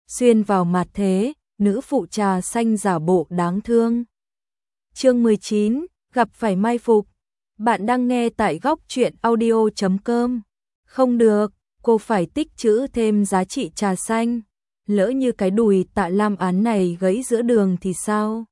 xuyên vào mặt thế, nữ phụ trà xanh giả bộ đáng thương. Chương 19, gặp phải mai phục. Bạn đang nghe tại góc truyện audio.com. Không được, cô phải tích trữ thêm giá trị trà xanh. Lỡ như cái đùi Tạ Lam Án này gãy giữa đường thì sao?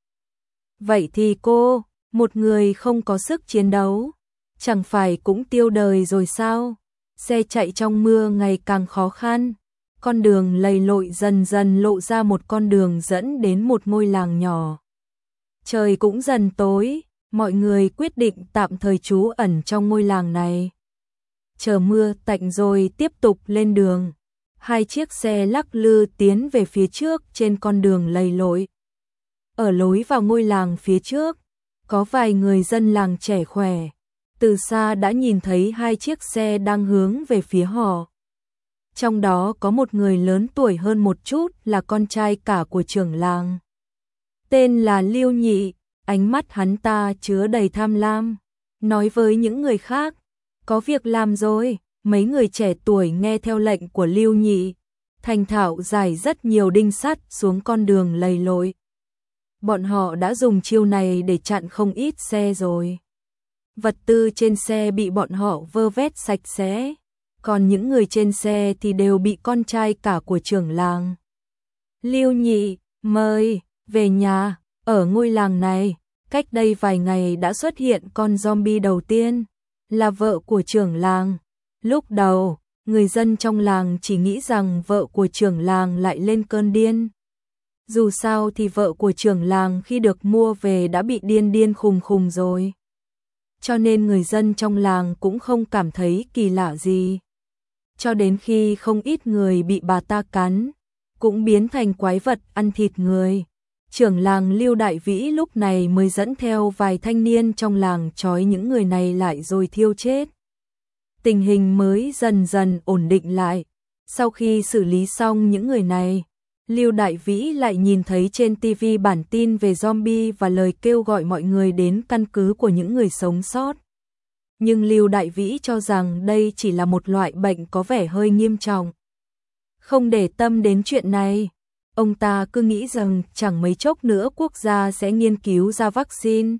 Vậy thì cô, một người không có sức chiến đấu, chẳng phải cũng tiêu đời rồi sao? Xe chạy trong mưa ngày càng khó khăn, con đường lầy lội dần dần lộ ra một con đường dẫn đến một ngôi làng nhỏ. Trời cũng dần tối, mọi người quyết định tạm thời trú ẩn trong ngôi làng này. Chờ mưa tạnh rồi tiếp tục lên đường. Hai chiếc xe lắc lư tiến về phía trước trên con đường lầy lội. Ở lối vào ngôi làng phía trước, có vài người dân làng trẻ khỏe, từ xa đã nhìn thấy hai chiếc xe đang hướng về phía họ. Trong đó có một người lớn tuổi hơn một chút là con trai cả của trưởng làng. Tên là Lưu Nhị, ánh mắt hắn ta chứa đầy tham lam, nói với những người khác, có việc làm rồi. Mấy người trẻ tuổi nghe theo lệnh của Lưu Nhị, thành thạo giải rất nhiều đinh sắt xuống con đường lầy lội. Bọn họ đã dùng chiêu này để chặn không ít xe rồi. Vật tư trên xe bị bọn họ vơ vét sạch sẽ, còn những người trên xe thì đều bị con trai cả của trưởng làng. Lưu Nhị, mời, về nhà, ở ngôi làng này, cách đây vài ngày đã xuất hiện con zombie đầu tiên, là vợ của trưởng làng. Lúc đầu, người dân trong làng chỉ nghĩ rằng vợ của trưởng làng lại lên cơn điên. Dù sao thì vợ của trưởng làng khi được mua về đã bị điên điên khùng khùng rồi. Cho nên người dân trong làng cũng không cảm thấy kỳ lạ gì. Cho đến khi không ít người bị bà ta cắn, cũng biến thành quái vật ăn thịt người. Trưởng làng Lưu Đại Vĩ lúc này mới dẫn theo vài thanh niên trong làng trói những người này lại rồi thiêu chết. Tình hình mới dần dần ổn định lại. Sau khi xử lý xong những người này, Lưu Đại Vĩ lại nhìn thấy trên TV bản tin về zombie và lời kêu gọi mọi người đến căn cứ của những người sống sót. Nhưng Lưu Đại Vĩ cho rằng đây chỉ là một loại bệnh có vẻ hơi nghiêm trọng. Không để tâm đến chuyện này, ông ta cứ nghĩ rằng chẳng mấy chốc nữa quốc gia sẽ nghiên cứu ra vaccine.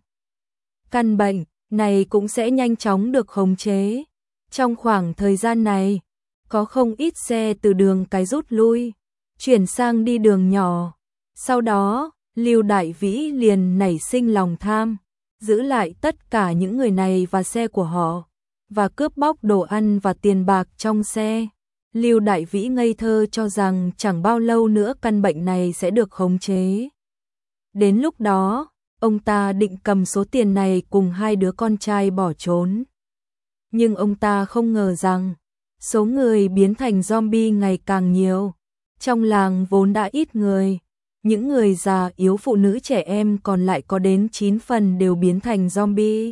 Căn bệnh này cũng sẽ nhanh chóng được khống chế. Trong khoảng thời gian này, có không ít xe từ đường cái rút lui, chuyển sang đi đường nhỏ. Sau đó, Lưu Đại Vĩ liền nảy sinh lòng tham, giữ lại tất cả những người này và xe của họ, và cướp bóc đồ ăn và tiền bạc trong xe. Lưu Đại Vĩ ngây thơ cho rằng chẳng bao lâu nữa căn bệnh này sẽ được khống chế. Đến lúc đó, ông ta định cầm số tiền này cùng hai đứa con trai bỏ trốn. Nhưng ông ta không ngờ rằng, số người biến thành zombie ngày càng nhiều. Trong làng vốn đã ít người, những người già yếu phụ nữ trẻ em còn lại có đến 9 phần đều biến thành zombie.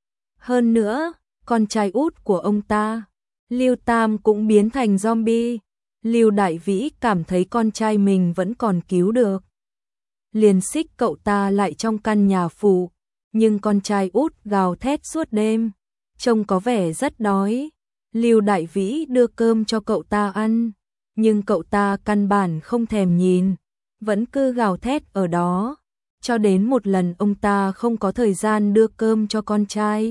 Hơn nữa, con trai út của ông ta, Lưu Tam cũng biến thành zombie. Lưu Đại Vĩ cảm thấy con trai mình vẫn còn cứu được, liền xích cậu ta lại trong căn nhà phụ, nhưng con trai út gào thét suốt đêm, trông có vẻ rất đói. Lưu Đại Vĩ đưa cơm cho cậu ta ăn, nhưng cậu ta căn bản không thèm nhìn, vẫn cứ gào thét ở đó, cho đến một lần ông ta không có thời gian đưa cơm cho con trai,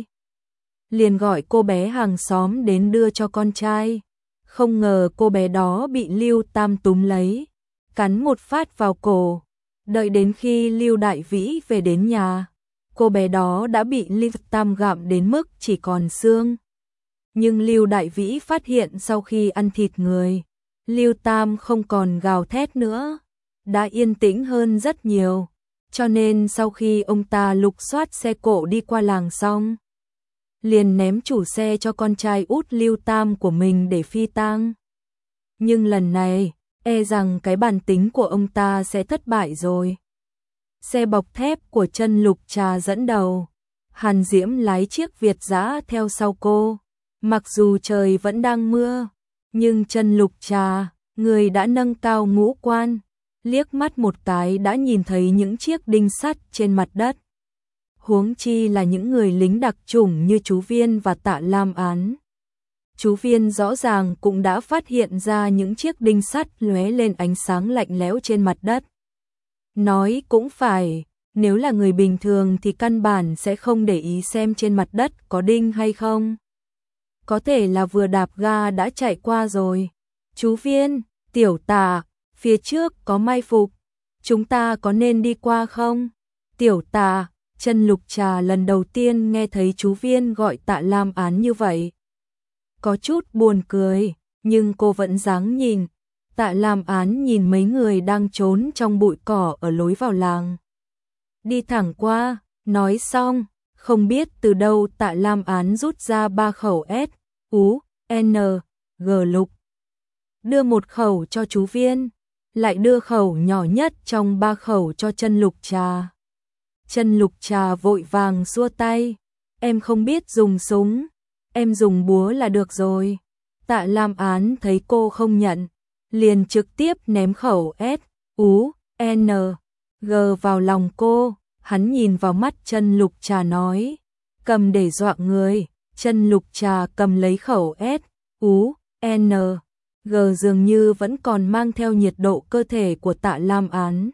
liền gọi cô bé hàng xóm đến đưa cho con trai. Không ngờ cô bé đó bị Lưu Tam túm lấy, cắn một phát vào cổ. Đợi đến khi Lưu Đại Vĩ về đến nhà, cô bé đó đã bị Lưu Tam gặm đến mức chỉ còn xương. Nhưng Lưu Đại Vĩ phát hiện sau khi ăn thịt người, Lưu Tam không còn gào thét nữa, đã yên tĩnh hơn rất nhiều. Cho nên sau khi ông ta lục soát xe cộ đi qua làng xong, liền ném chủ xe cho con trai út Lưu Tam của mình để phi tang. Nhưng lần này, e rằng cái bản tính của ông ta sẽ thất bại rồi. Xe bọc thép của Trân Lục Trà dẫn đầu, Hàn Diễm lái chiếc Việt Dã theo sau cô. Mặc dù trời vẫn đang mưa, nhưng Trân Lục Trà, người đã nâng cao ngũ quan, liếc mắt một cái đã nhìn thấy những chiếc đinh sắt trên mặt đất. Huống chi là những người lính đặc chủng như chú Viên và Tạ Lam Án. chú Viên rõ ràng cũng đã phát hiện ra những chiếc đinh sắt lóe lên ánh sáng lạnh lẽo trên mặt đất. Nói cũng phải, nếu là người bình thường thì căn bản sẽ không để ý xem trên mặt đất có đinh hay không. Có thể là vừa đạp ga đã chạy qua rồi. Chú Viên, Tiểu Tả, phía trước có mai phục, chúng ta có nên đi qua không? Tiểu Tả, Chân Lục Trà lần đầu tiên nghe thấy chú Viên gọi Tạ Lam Án như vậy. Có chút buồn cười, nhưng cô vẫn dáng nhìn. Tạ Lam Án nhìn mấy người đang trốn trong bụi cỏ ở lối vào làng. Đi thẳng qua, nói xong, không biết từ đâu Tạ Lam Án rút ra 3 khẩu S, U, N, G lục. Đưa một khẩu cho chú Viên, lại đưa khẩu nhỏ nhất trong 3 khẩu cho Chân Lục Trà. Chân Lục Trà vội vàng xua tay, em không biết dùng súng, em dùng búa là được rồi. Tạ Lam Án thấy cô không nhận, liền trực tiếp ném khẩu S, U, N, G vào lòng cô. Hắn nhìn vào mắt Chân Lục Trà nói, cầm để dọa người. Chân Lục Trà cầm lấy khẩu S, U, N, G dường như vẫn còn mang theo nhiệt độ cơ thể của Tạ Lam Án.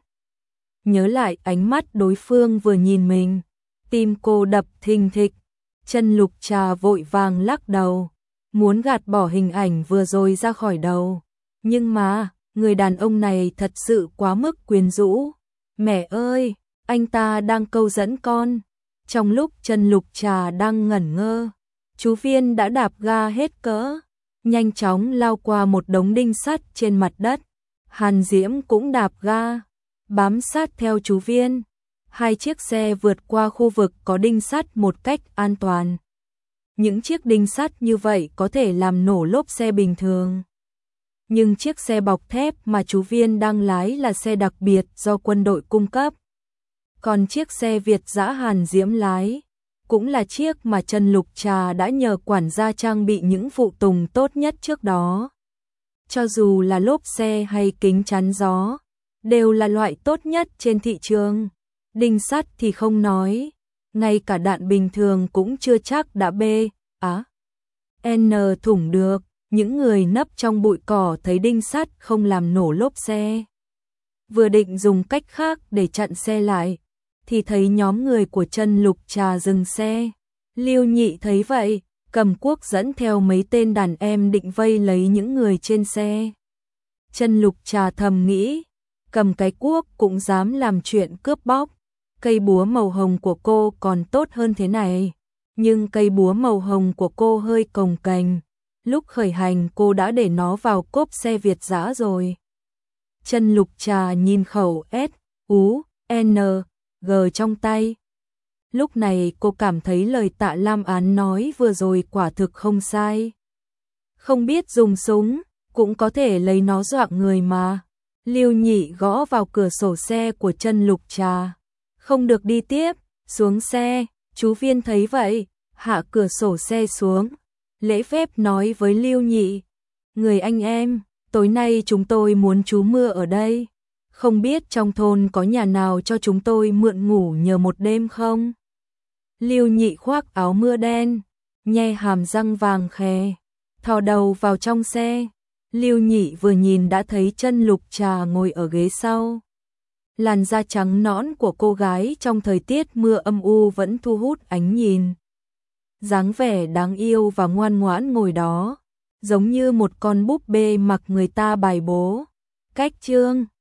Nhớ lại ánh mắt đối phương vừa nhìn mình, tim cô đập thình thịch. Chân Lục Trà vội vàng lắc đầu, muốn gạt bỏ hình ảnh vừa rồi ra khỏi đầu. Nhưng mà, người đàn ông này thật sự quá mức quyến rũ. Mẹ ơi, anh ta đang câu dẫn con. Trong lúc Chân Lục Trà đang ngẩn ngơ, chú Viên đã đạp ga hết cỡ, nhanh chóng lao qua một đống đinh sắt trên mặt đất. Hàn Diễm cũng đạp ga, bám sát theo chú Viên. Hai chiếc xe vượt qua khu vực có đinh sắt một cách an toàn. Những chiếc đinh sắt như vậy có thể làm nổ lốp xe bình thường. Nhưng chiếc xe bọc thép mà chú Viên đang lái là xe đặc biệt do quân đội cung cấp. Còn chiếc xe Việt dã Hàn Diễm lái, cũng là chiếc mà Chân Lục Trà đã nhờ quản gia trang bị những phụ tùng tốt nhất trước đó. Cho dù là lốp xe hay kính chắn gió, đều là loại tốt nhất trên thị trường. Đinh sắt thì không nói, ngay cả đạn bình thường cũng chưa chắc đã B, N thủng được. Những người nấp trong bụi cỏ thấy đinh sắt không làm nổ lốp xe, vừa định dùng cách khác để chặn xe lại, thì thấy nhóm người của Chân Lục Trà dừng xe. Lưu Nhị thấy vậy, cầm cuốc dẫn theo mấy tên đàn em định vây lấy những người trên xe. Chân Lục Trà thầm nghĩ, cầm cái cuốc cũng dám làm chuyện cướp bóc. Cây búa màu hồng của cô còn tốt hơn thế này, nhưng cây búa màu hồng của cô hơi cồng kềnh. Lúc khởi hành cô đã để nó vào cốp xe Việt dã rồi. Chân Lục Trà nhìn khẩu S, U, N, G trong tay. Lúc này cô cảm thấy lời Tạ Lam Án nói vừa rồi quả thực không sai. Không biết dùng súng, cũng có thể lấy nó dọa người mà. Lưu Nhị gõ vào cửa sổ xe của Chân Lục Trà. Không được đi tiếp, xuống xe. Chú Viên thấy vậy, hạ cửa sổ xe xuống, lễ phép nói với Lưu Nhị, người anh em, tối nay chúng tôi muốn trú mưa ở đây. Không biết trong thôn có nhà nào cho chúng tôi mượn ngủ nhờ một đêm không? Lưu Nhị khoác áo mưa đen, nhe hàm răng vàng khè, thò đầu vào trong xe. Lưu Nhị vừa nhìn đã thấy Chân Lục Trà ngồi ở ghế sau. Làn da trắng nõn của cô gái trong thời tiết mưa âm u vẫn thu hút ánh nhìn. Dáng vẻ đáng yêu và ngoan ngoãn ngồi đó, giống như một con búp bê mặc người ta bài bố. Cách chương